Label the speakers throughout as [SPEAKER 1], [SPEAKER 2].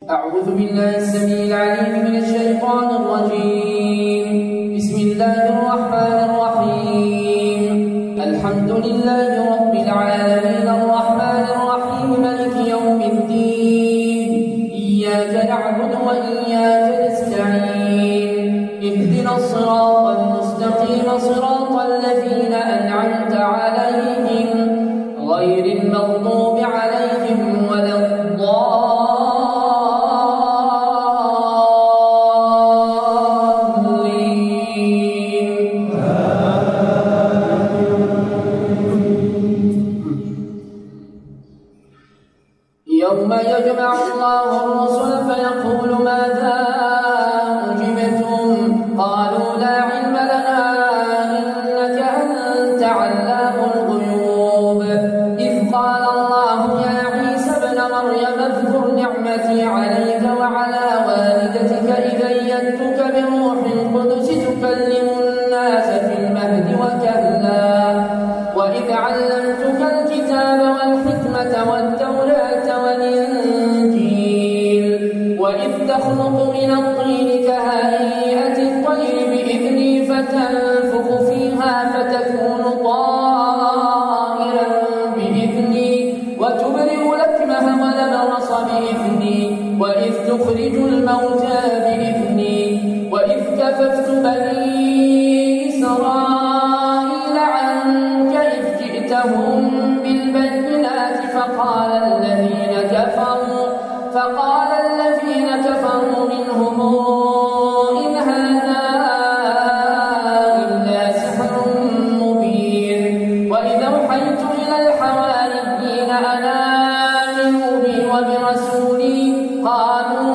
[SPEAKER 1] أعوذ بالله السميع العليم من الشيطان الرجيم. بسم الله الرحمن الرحيم. الحمد لله رب العالمين الرحمن الرحيم مالك يوم الدين. إياك نعبد وإياك نستعين. اهدنا الصراط المستقيم صراط الذين أنعمت عليهم غير المغضوب عليهم ولا يوم يجمع الله الرسل فيقول ماذا أجبتم قالوا لا علم لنا إنك أنت علام الغيوب. إذ قال الله يا عيسى ابن مريم اذكر نعمتي عليك وعلى والدتك إذ أيدتك بروح القدس تكلم الناس في المهد وكهلا وإذ علمتك الكتاب والحكمة والتوراة والإنجيل وإذ تخلق من الطين كهيئة الطير بإذني فتنفخ فيها فتكون طائرا بإذني وتبرئ الأكمه والأبرص بإذني وإذ تخرج الموتى بإذني وإذ كففت بني إسرائيل عنك إذ جئتهم بالبينات فقال الذين كفروا منهم إن هذا إلا سحر مبين. وإذا أوحيت إلى الحواريين أن آمنوا بي وبرسولي قالوا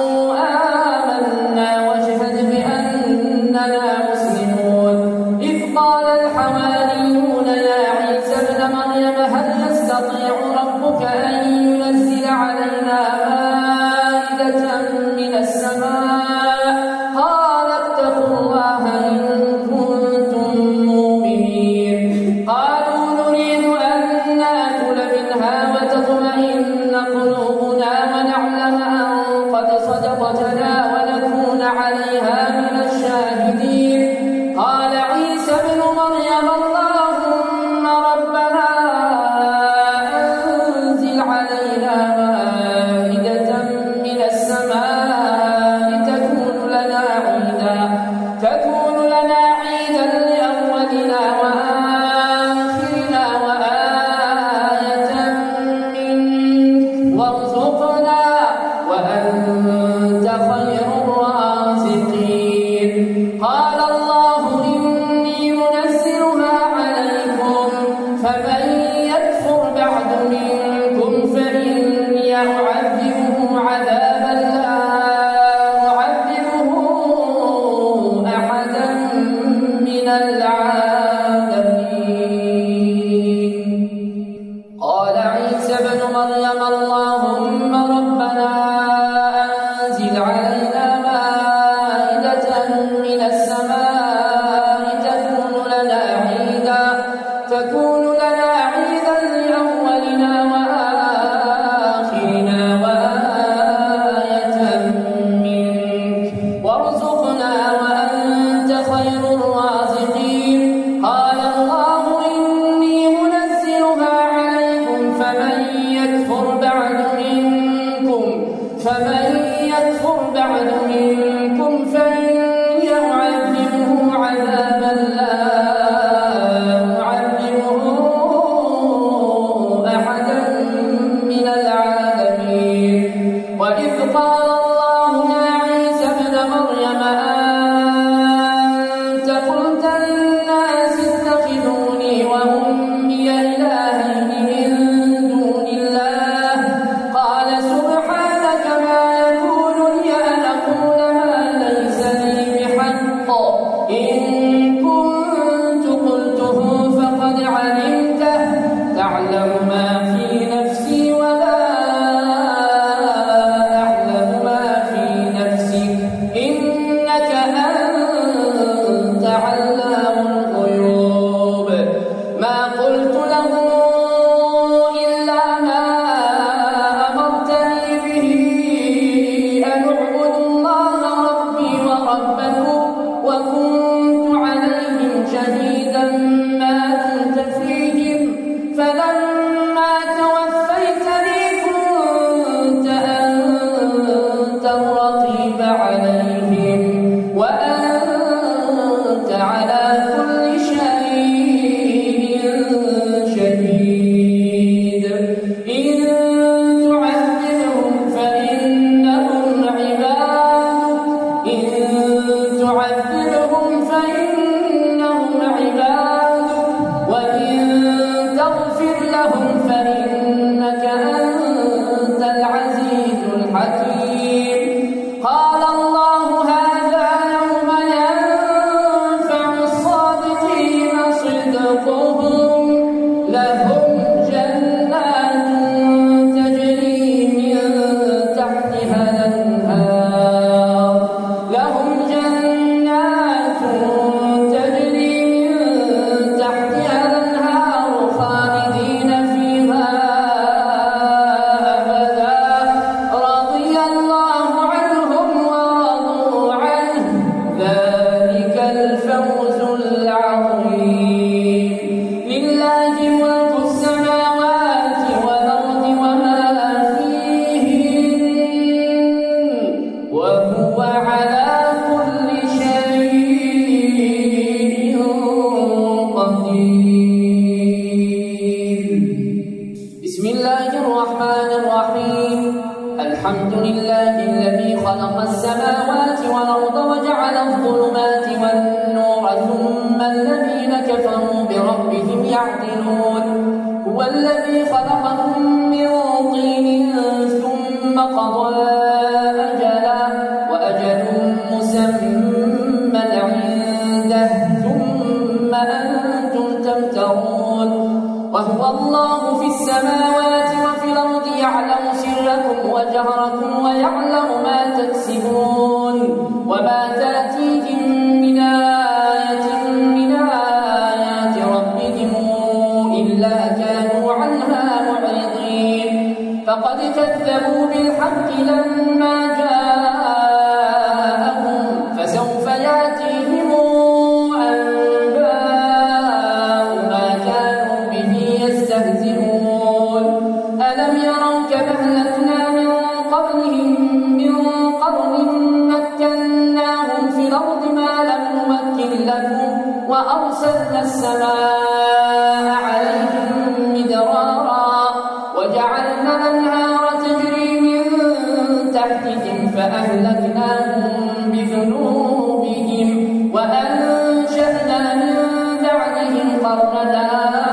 [SPEAKER 1] آمنا واشهد بأننا مسلمون. إذ قال الحواريون يا عيسى ابن مريم هل يستطيع ربك أن ينزل علينا مائدة من السماء قال اتقوا الله إن كنتم مؤمنين. قالوا نريد أن نأكل منها وتطمئن قلوبنا ونعلم أن قد صدقتنا ونكون عليها من الشاهدين. قال عيسى ابن مريم اللهم ربنا أنزل علينا مائدة من السماء تكون لنا عيدا لأولنا وآخرنا وآية منك وارزقنا وأنت خير الرازقين. قال الله إني منزلها عليكم فمن يكفر بعد منكم فإني أعذبه عذابا لا أعذبه أحدا من العالمين. قال عيسى ابن مريم اللهم ربنا أنزل علينا مائدة من السماء تكون لنا عيدا لأولنا وآخرنا وآية منك وارزقنا وأنت خير الرازقين. قال الله إني منزلها عليكم فمن يكفر بعد منكم فإني أعذبه عذابا لا أعذبه أحدا من العالمين. وإذ قال الله يا عيسى ابن مريم أنت قلت للناس اتخذوني وأمي إلهين من دون الله قال سبحانك ما يكون لي أن أقول ما ليس لي بحق إن كنت قلته فقد علمته تعلم ما في نفسي ولا أعلم ما الذي خلق السماوات والأرض وجعل الظلمات والنور ثم الذين كفروا بربهم يعدلون هو الذي خلقكم من طين ثم قضى أجلا وأجل مسمى عنده ثم أنتم تمترون وهو الله في السماوات وفي الأرض يعلم سركم وجهركم ويعلم ما تكسبون وما تأتيهم من آية من آيات ربهم إلا كانوا عنها معرضين فقد كذبوا بالحق لما جاءهم فسوف يأتيهم أنباء ما كانوا به يستهزئون ألم يروا كما أهلكنا من قبلهم من قرن مكناهم في الأرض ما لم نمكن لكم وأرسلنا السماء عليهم مدرارا وجعلنا الأنهار تجري من تحتهم فأهلكناهم بذنوبهم وأنشأنا من بعدهم قرنا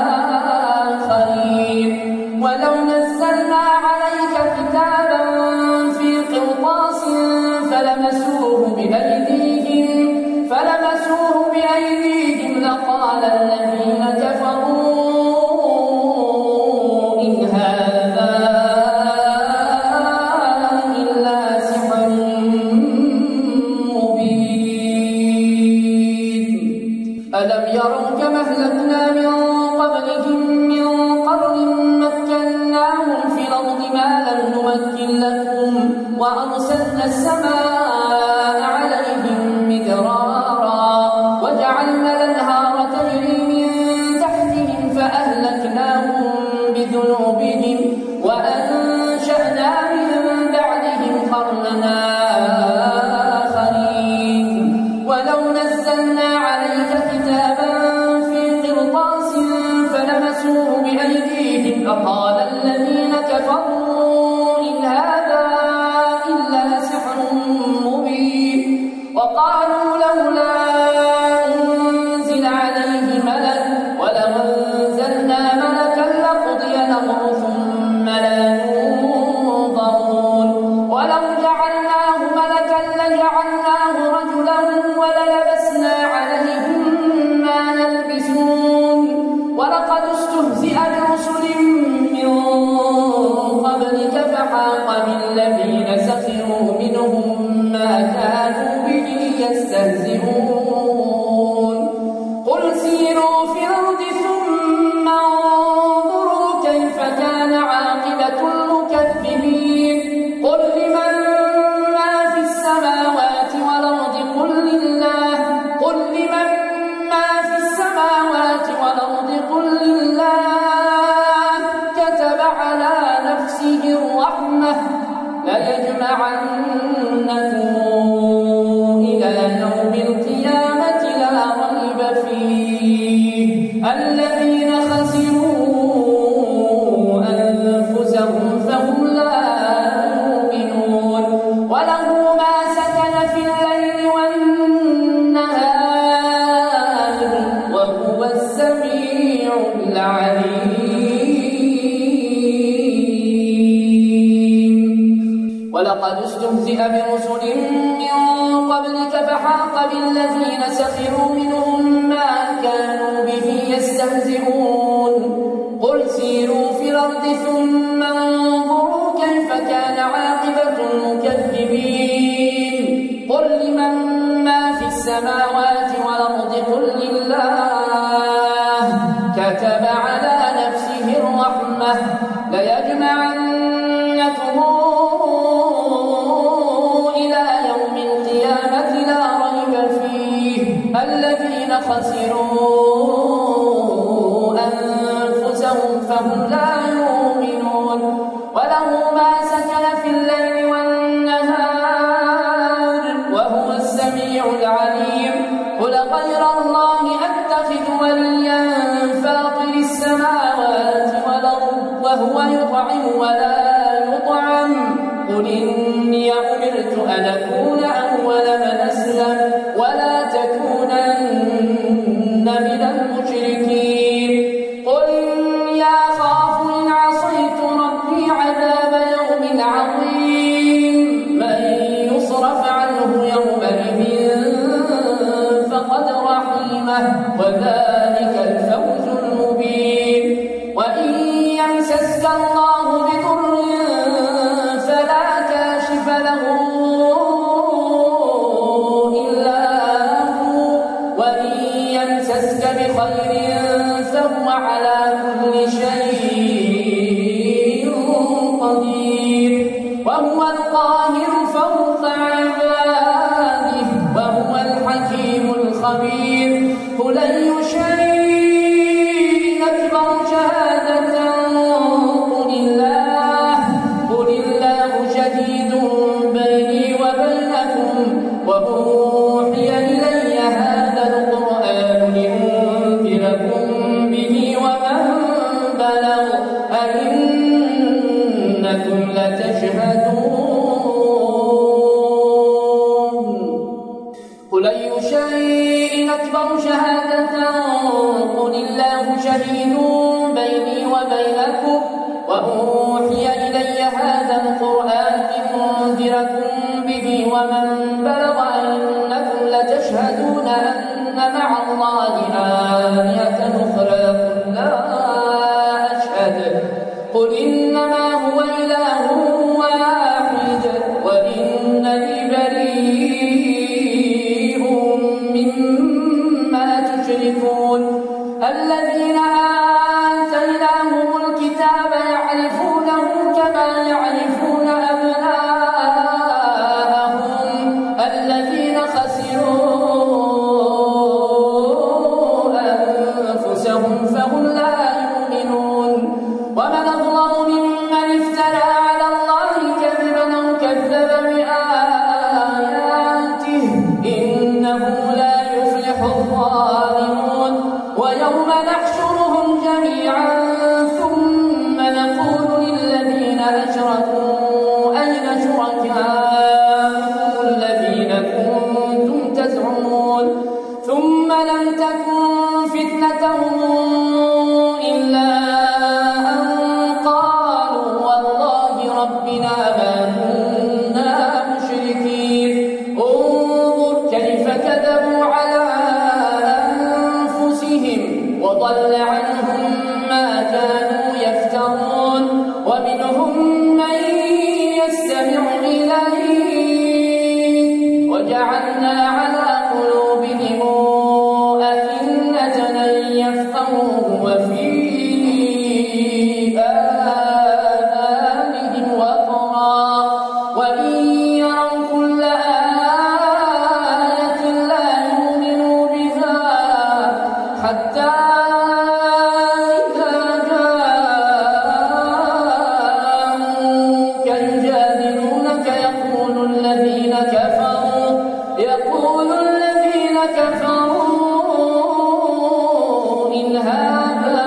[SPEAKER 1] آخرين ولو نزلنا عليك كتابا في قرطاس فلمسوه بأيديهم لقال الذين كفروا إن هذا إلا سحر مبين ألم يروا كما أهلكنا من قبلهم من قرن مكناهم في الأرض ما لم نمكن لكم وأرسلنا السماء عليهم مدرارا وجعلنا الأنهار تجري من تحتهم فأهلكناهم بذنوبهم وأنشأنا من بعدهم قرنا آخرين ولو نزلنا عليك كتابا في قرطاس فلمسوه بأيديهم لقال الذين كفروا إن هذا إلا سحر مبين وقالوا لولا أنزل عليه ملك ولو أنزلنا ملكا لقضي الأمر ثم لا ينظرون ولو جعلناه ملكا لجعلناه رجلا وللبسنا عليهم ما يلبسون ولقد استهزئ برسل من قبلك فحاق بالذين سخروا منهم ما كانوا به يستهزئون قل سيروا في الأرض ثم انظروا كيف كان عاقبة المكذبين قل لمن ما في السماوات والأرض قل لله كتب على نفسه الرحمة ليجمعنكم إلى يوم القيامة لا ريب فيه الذين خسروا أنفسهم فهم لا يؤمنون وله ما سكن في الليل والنهار وهو السميع العليم ولقد استهزئ برسل من قبلك فحاق بالذين سخروا منهم ما كانوا به يستهزئون قل سيروا في الأرض ثم انظروا كيف كان عاقبة المكذبين قل لمن ما في السماوات والأرض قل لله كتب على نفسه الرحمة ليجمعنكم إلى يوم القيامة لا ريب فيه الذين خسروا أنفسهم فهم لا يؤمنون وله ما سكن في الليل والنهار وهو السميع العليم قل غير الله أتخذ وليا فاطر السماوات والأرض وهو يطعم أن أكون أول من أسلم ولا تكونن من المشركين قل إني أخاف إن عصيت ربي عذاب يوم عظيم من يصرف عنه يومئذ فقد رحمه وذلك الفوز المبين وإن يمسسك الله بضر فلا كاشف له إلا هو وإن يمسسك بخير فهو على كل شيء قدير وهو القاهر فوق عباده وهو الحكيم الخبير قل أي شيء أكبر شهادة قل الله شهيد بيني وبينكم وأوحي إلي هذا القرآن لأنذركم به ومن بلغ أئنكم لتشهدون قل أي شيء أكبر شهادة قل الله شهيد بيني وبينكم وأوحي إلي هذا القرآن لأنذركم به ومن بلغ أئنكم لتشهدون أن مع الله آلهة أخرى قل لا أشهد قل إنما هو إله واحد وإنني بريء مما تشركون الذين آتيناهم الكتاب يعرفونه كما يعرفون أبناءهم الذين خسروا أنفسهم فهم لا يؤمنون ومن أظلم ممن افترى على الله كذبا أو كذب بآياته إنه لا يفلح الظالمون ويوم نحشرهم جميعا ثم نقول للذين أشركوا أين شركاؤكم الذين كنتم تزعمون ثم لم تكن فتنتهم إلا أن قالوا والله ربنا ما كنا مشركين انظر كيف كذبوا على أنفسهم وضل عنهم ما كانوا يفترون ومنهم من يستمع إليك وجعلنا على قلوبهم أكنة أن يفقهوه وفي آذانهم وقرا وإن يروا كل آية لا يؤمنوا بها حتى إذا جاءوك يجادلونك يقول الذين كفروا إن هذا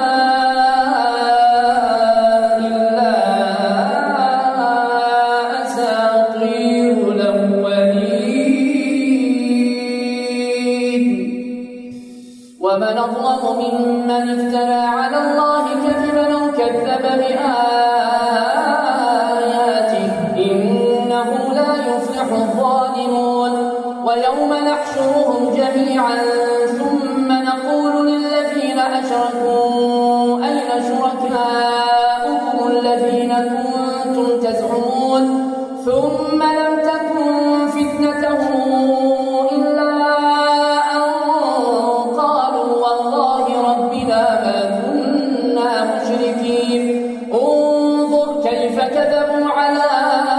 [SPEAKER 1] إلا أساطير الأولين ومن أظلم ممن افترى على الله كذبا أو كذب بآياته إنه لا يفلح الظالمون ويوم نحشرهم جميعا ثم نقول للذين أشركوا أين شركاؤكم الذين كنتم تزعمون ثم لم تكن فتنتهم إلا أن قالوا والله ربنا ما كنا مشركين انظر كيف كذبوا على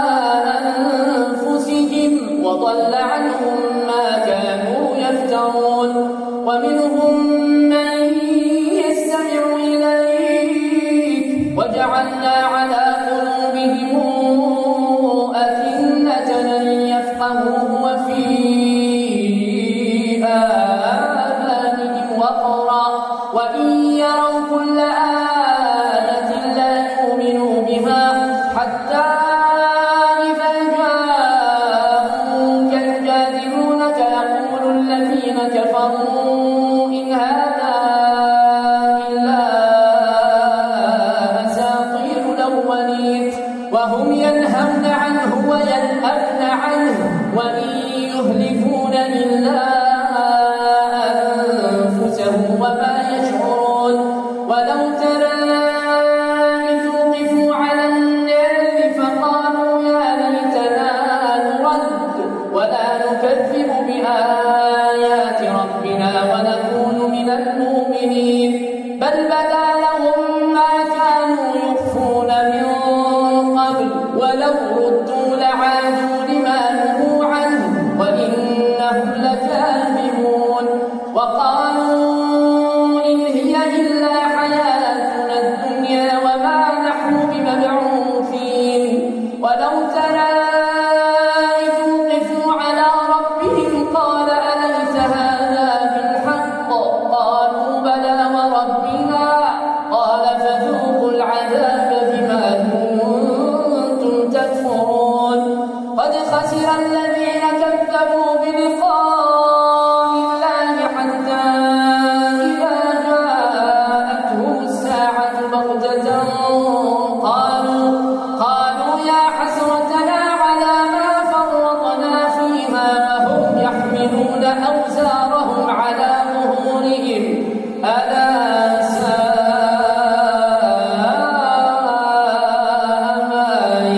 [SPEAKER 1] أنفسهم وضل عنهم ما كانوا يفترون ومنهم من يستمع إليك وجعلنا على قلوبهم أكنة أن يفقهوه وفي آذانهم وقرا وإن يروا كل آية لا يؤمنوا بها حتى إذا جاءوا بها ونكون من المؤمنين بل بدا لهم ما كانوا يخفون من قبل ولو ردوا لعادوا لما نهوا عنه وإنهم لكاذبون وقالوا إن هي إلا حياتنا الدنيا وما نحن بمبعوثين ولو ترى إذ وقفوا على ربهم قال أليس هذا بالحق قالوا بلى وربنا قال فذوقوا العذاب بما كنتم تكفرون قد خسر الذين كذبوا بلقاء الله حتى إذا جاءتهم الساعة بغتة قالوا يا حسرتنا على ما فرطنا فيها وهم يحملون أوزارهم على ظهورهم ألا ساء ما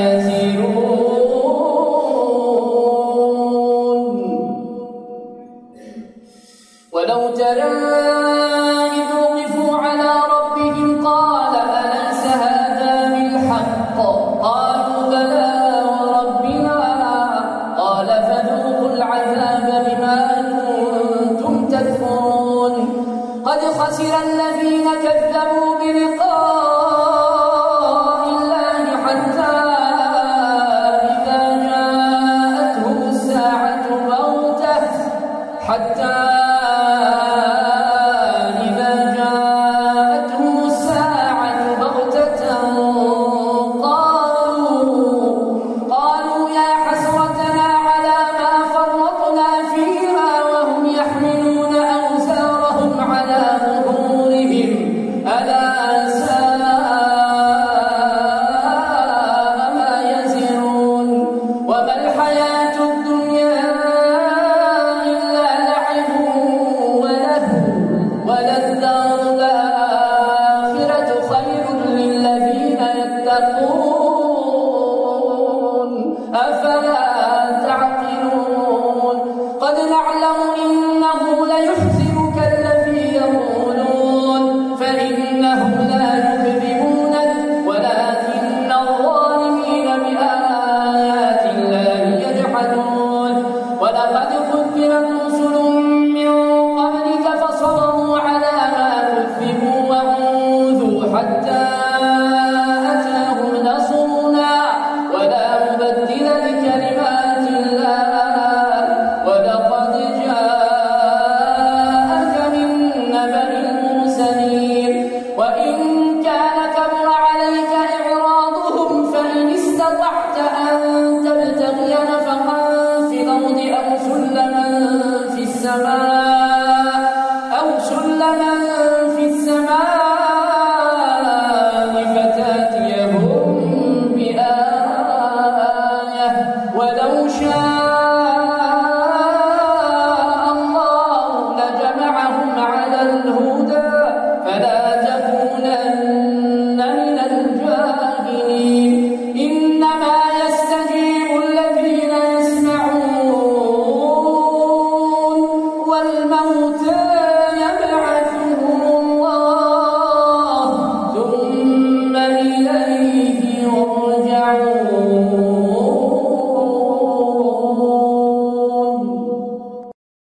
[SPEAKER 1] يزرون ولو ترى إذ وقفوا على ربهم قال أليس هذا بالحق قالوا بلى وربنا قال فذوقوا العذاب بما كنتم تكفرون قد خسر الذين كذبوا بلقاء الله حتى إذا جاءتهم الساعة بغتة قالوا يا حسرتنا على ما فرطنا فيها وهم يحملون أوزارهم على ظهورهم ألا ساء ما يزرون وما الحياة الدنيا إلا لعب ولهو وللدار الآخرة خير للذين يتقون أفلا تعقلون قد نعلم إنه ليحزنك الذي يقولون فإنهم لا يكذبونك ولكن الظالمين بآيات الله يجحدون ولقد كذبت رسل من قبلك فصبروا على ما كذبوا وأوذوا حتى أتاهم نصرنا ولا مبدل لكلمات الله ولقد جاءك من نبأ المرسلين وإن كان كبر عليك إعراضهم فإن استطعت أن تبتغي نفقا في الأرض أو سلما في السماء فتأتيهم بآية ولو شاء الله لجمعهم على الهدى فلا تكونن من الجاهلين إنما يستجيب الذين يسمعون والموتى